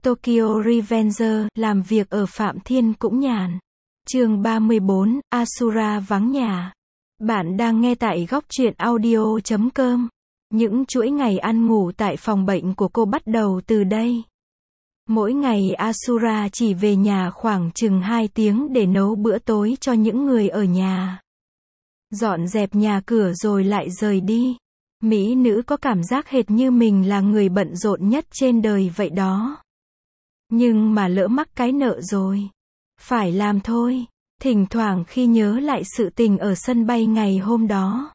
Tokyo Revenger, làm việc ở Phạm Thiên cũng nhàn. Chương 34, Asura vắng nhà. Bạn đang nghe tại góc truyện audio.com. Những chuỗi ngày ăn ngủ tại phòng bệnh của cô bắt đầu từ đây. Mỗi ngày Asura chỉ về nhà khoảng chừng 2 tiếng để nấu bữa tối cho những người ở nhà. Dọn dẹp nhà cửa rồi lại rời đi. Mỹ nữ có cảm giác hệt như mình là người bận rộn nhất trên đời vậy đó. Nhưng mà lỡ mắc cái nợ rồi. Phải làm thôi. Thỉnh thoảng khi nhớ lại sự tình ở sân bay ngày hôm đó,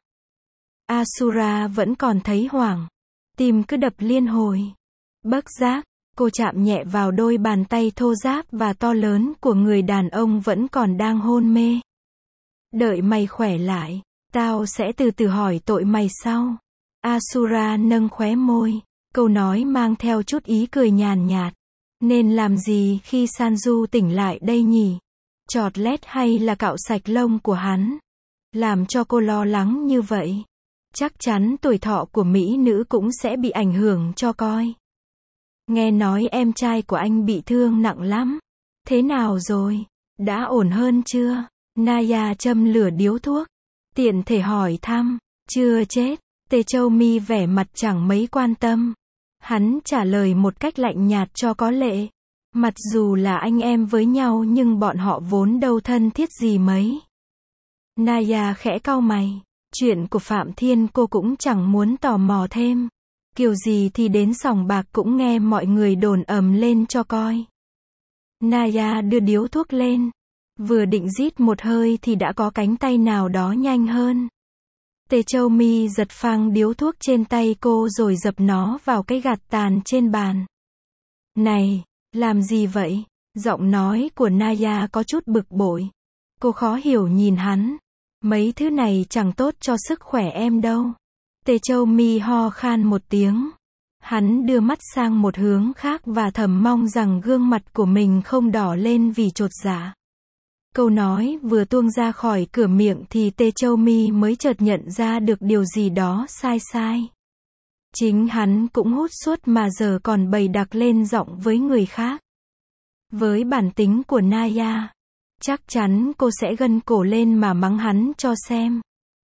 Asura vẫn còn thấy hoảng. Tim cứ đập liên hồi. Bất giác, cô chạm nhẹ vào đôi bàn tay thô ráp và to lớn của người đàn ông vẫn còn đang hôn mê. Đợi mày khỏe lại, tao sẽ từ từ hỏi tội mày sau. Asura nâng khóe môi. Câu nói mang theo chút ý cười nhàn nhạt. Nên làm gì khi Sanju tỉnh lại đây nhỉ? Chọt lét hay là cạo sạch lông của hắn? Làm cho cô lo lắng như vậy. Chắc chắn tuổi thọ của mỹ nữ cũng sẽ bị ảnh hưởng cho coi. Nghe nói em trai của anh bị thương nặng lắm. Thế nào rồi? Đã ổn hơn chưa? Naya châm lửa điếu thuốc. Tiện thể hỏi thăm. Chưa chết. Tề Châu Mi vẻ mặt chẳng mấy quan tâm. Hắn trả lời một cách lạnh nhạt cho có lệ. Mặc dù là anh em với nhau nhưng bọn họ vốn đâu thân thiết gì mấy. Naya khẽ cau mày. Chuyện của Phạm Thiên cô cũng chẳng muốn tò mò thêm. Kiểu gì thì đến sòng bạc cũng nghe mọi người đồn ầm lên cho coi. Naya đưa điếu thuốc lên. Vừa định rít một hơi thì đã có cánh tay nào đó nhanh hơn. Tề Châu Mi giật phăng điếu thuốc trên tay cô rồi dập nó vào cái gạt tàn trên bàn. Này, làm gì vậy? Giọng nói của Naya có chút bực bội. Cô khó hiểu nhìn hắn. Mấy thứ này chẳng tốt cho sức khỏe em đâu. Tề Châu Mi ho khan một tiếng. Hắn đưa mắt sang một hướng khác và thầm mong rằng gương mặt của mình không đỏ lên vì chột dạ. Câu nói vừa tuông ra khỏi cửa miệng thì Tề Châu Mi mới chợt nhận ra được điều gì đó sai. Chính hắn cũng hút suốt mà giờ còn bày đặt lên giọng với người khác. Với bản tính của Naya, chắc chắn cô sẽ gân cổ lên mà mắng hắn cho xem.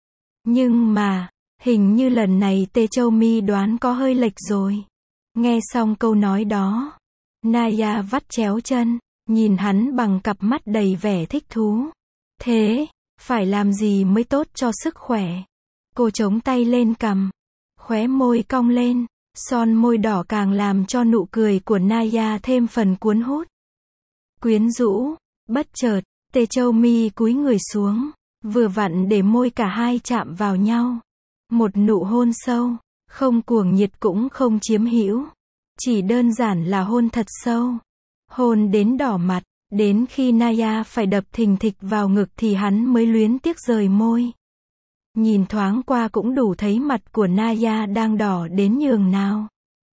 Nhưng mà, hình như lần này Tề Châu Mi đoán có hơi lệch rồi. Nghe xong câu nói đó, Naya vắt chéo chân, nhìn hắn bằng cặp mắt đầy vẻ thích thú. Thế, phải làm gì mới tốt cho sức khỏe? Cô chống tay lên cằm, khóe môi cong lên, son môi đỏ càng làm cho nụ cười của Naya thêm phần cuốn hút. Quyến rũ, bất chợt, Tề Châu Mi cúi người xuống, vừa vặn để môi cả hai chạm vào nhau. Một nụ hôn sâu, không cuồng nhiệt cũng không chiếm hữu, chỉ đơn giản là hôn thật sâu. Hôn đến đỏ mặt, đến khi Naya phải đập thình thịch vào ngực thì hắn mới luyến tiếc rời môi. Nhìn thoáng qua cũng đủ thấy mặt của Naya đang đỏ đến nhường nào.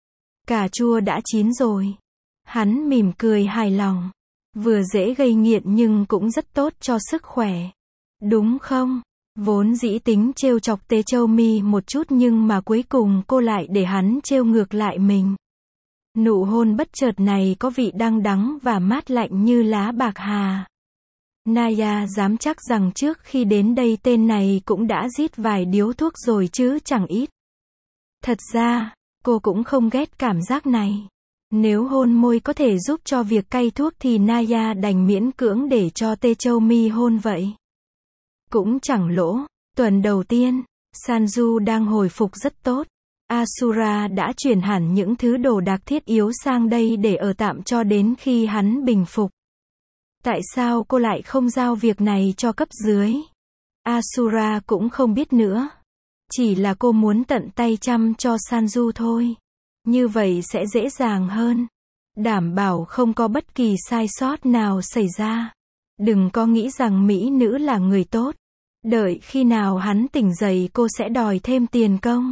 Cà chua đã chín rồi. Hắn mỉm cười hài lòng. Vừa dễ gây nghiện nhưng cũng rất tốt cho sức khỏe. Đúng không? Vốn dĩ tính trêu chọc Tề Châu Mi một chút nhưng mà cuối cùng cô lại để hắn trêu ngược lại mình. Nụ hôn bất chợt này có vị đắng đắng và mát lạnh như lá bạc hà. Naya dám chắc rằng trước khi đến đây tên này cũng đã rít vài điếu thuốc rồi chứ chẳng ít. Thật ra, cô cũng không ghét cảm giác này. Nếu hôn môi có thể giúp cho việc cai thuốc thì Naya đành miễn cưỡng để cho Tề Châu Mi hôn vậy. Cũng chẳng lỗ. Tuần đầu tiên, Sanju đang hồi phục rất tốt. Asura đã chuyển hẳn những thứ đồ đạc thiết yếu sang đây để ở tạm cho đến khi hắn bình phục. Tại sao cô lại không giao việc này cho cấp dưới? Asura cũng không biết nữa. Chỉ là cô muốn tận tay chăm cho Sanju thôi. Như vậy sẽ dễ dàng hơn. Đảm bảo không có bất kỳ sai sót nào xảy ra. Đừng có nghĩ rằng mỹ nữ là người tốt. Đợi khi nào hắn tỉnh dậy cô sẽ đòi thêm tiền công.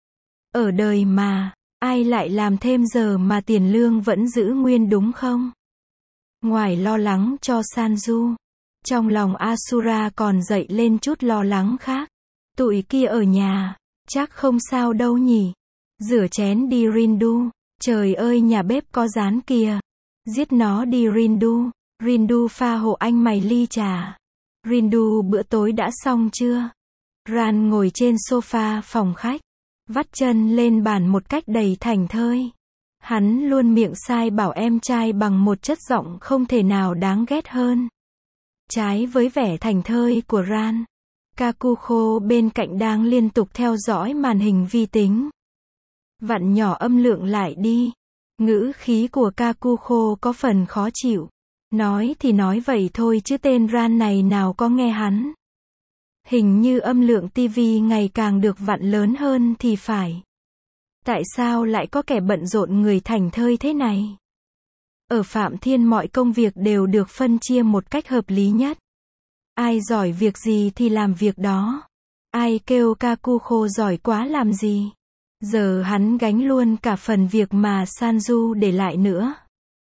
Ở đời mà, ai lại làm thêm giờ mà tiền lương vẫn giữ nguyên đúng không? Ngoài lo lắng cho Sanju, trong lòng Asura còn dậy lên chút lo lắng khác. Tụi kia ở nhà, chắc không sao đâu nhỉ? Rửa chén đi Rindu, trời ơi nhà bếp có rán kìa. Giết nó đi Rindu. Rindu pha hộ anh mày ly trà. Rindu bữa tối đã xong chưa? Ran ngồi trên sofa phòng khách, vắt chân lên bàn một cách đầy thảnh thơi. Hắn luôn miệng sai bảo em trai bằng một chất giọng không thể nào đáng ghét hơn. Trái với vẻ thảnh thơi của Ran, Kakuko bên cạnh đang liên tục theo dõi màn hình vi tính. Vặn nhỏ âm lượng lại đi. Ngữ khí của Kakuko có phần khó chịu. Nói thì nói vậy thôi chứ tên Ran này nào có nghe hắn. Hình như âm lượng tivi ngày càng được vặn lớn hơn thì phải. Tại sao lại có kẻ bận rộn người thảnh thơi thế này? Ở Phạm Thiên mọi công việc đều được phân chia một cách hợp lý nhất. Ai giỏi việc gì thì làm việc đó. Ai kêu Kakuko giỏi quá làm gì? Giờ hắn gánh luôn cả phần việc mà Sanju để lại nữa.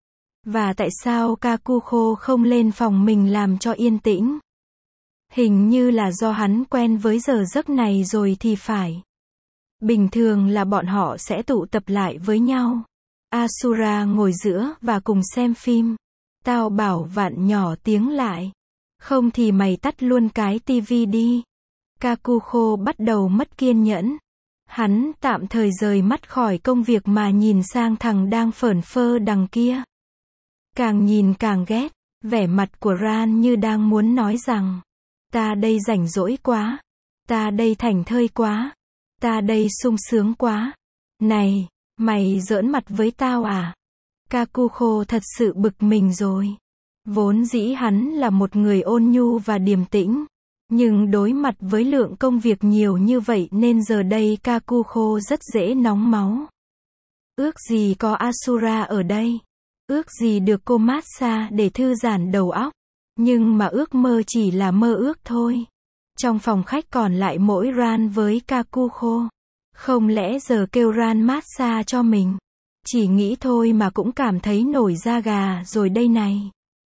Và tại sao Kakuko không lên phòng mình làm cho yên tĩnh? Hình như là do hắn quen với giờ giấc này rồi thì phải. Bình thường là bọn họ sẽ tụ tập lại với nhau. Asura ngồi giữa và cùng xem phim. Tao bảo Vạn nhỏ tiếng lại. Không thì mày tắt luôn cái tivi đi. Kakuko bắt đầu mất kiên nhẫn. Hắn tạm thời rời mắt khỏi công việc mà nhìn sang thằng đang phởn phơ đằng kia. Càng nhìn càng ghét, vẻ mặt của Ran như đang muốn nói rằng, ta đây rảnh rỗi quá, ta đây thảnh thơi quá, ta đây sung sướng quá. Này, mày giỡn mặt với tao à? Kakuko thật sự bực mình rồi. Vốn dĩ hắn là một người ôn nhu và điềm tĩnh. Nhưng đối mặt với lượng công việc nhiều như vậy nên giờ đây Kakuko rất dễ nóng máu. Ước gì có Asura ở đây. Ước gì được cô massage để thư giãn đầu óc. Nhưng mà ước mơ chỉ là mơ ước thôi. Trong phòng khách còn lại mỗi Ran với Kakuko. Không lẽ giờ kêu Ran massage cho mình? Chỉ nghĩ thôi mà cũng cảm thấy nổi da gà rồi đây này.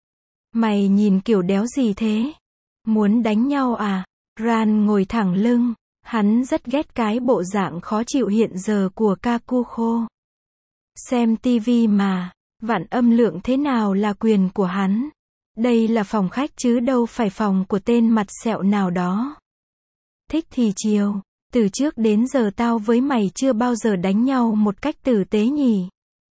Mày nhìn kiểu đéo gì thế? Muốn đánh nhau à? Ran ngồi thẳng lưng. Hắn rất ghét cái bộ dạng khó chịu hiện giờ của Kakuko. Xem tivi mà. Vặn âm lượng thế nào là quyền của hắn. Đây là phòng khách chứ đâu phải phòng của tên mặt sẹo nào đó. Thích thì chiều. Từ trước đến giờ tao với mày chưa bao giờ đánh nhau một cách tử tế nhỉ.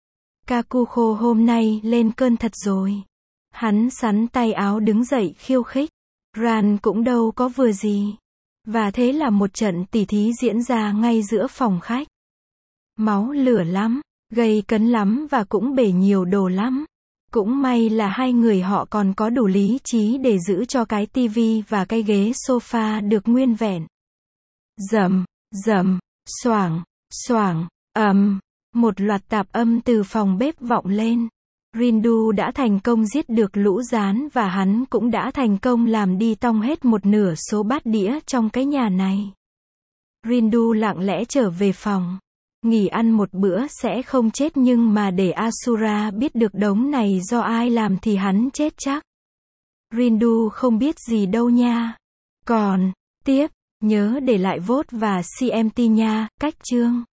Kakuko hôm nay lên cơn thật rồi. Hắn xắn tay áo đứng dậy khiêu khích. Ran cũng đâu có vừa gì. Và thế là một trận tỉ thí diễn ra ngay giữa phòng khách. Máu lửa lắm, gây cấn lắm và cũng bể nhiều đồ lắm. Cũng may là hai người họ còn có đủ lý trí để giữ cho cái tivi và cái ghế sofa được nguyên vẹn. Rầm, rầm, xoảng, xoảng, ầm. Một loạt tạp âm từ phòng bếp vọng lên. Rindu đã thành công giết được lũ gián và hắn cũng đã thành công làm đi tong hết một nửa số bát đĩa trong cái nhà này. Rindu lặng lẽ trở về phòng. Nghỉ ăn một bữa sẽ không chết nhưng mà để Asura biết được đống này do ai làm thì hắn chết chắc. Rindu không biết gì đâu nha. Còn, tiếp, nhớ để lại vote và CMT nha, cách chương.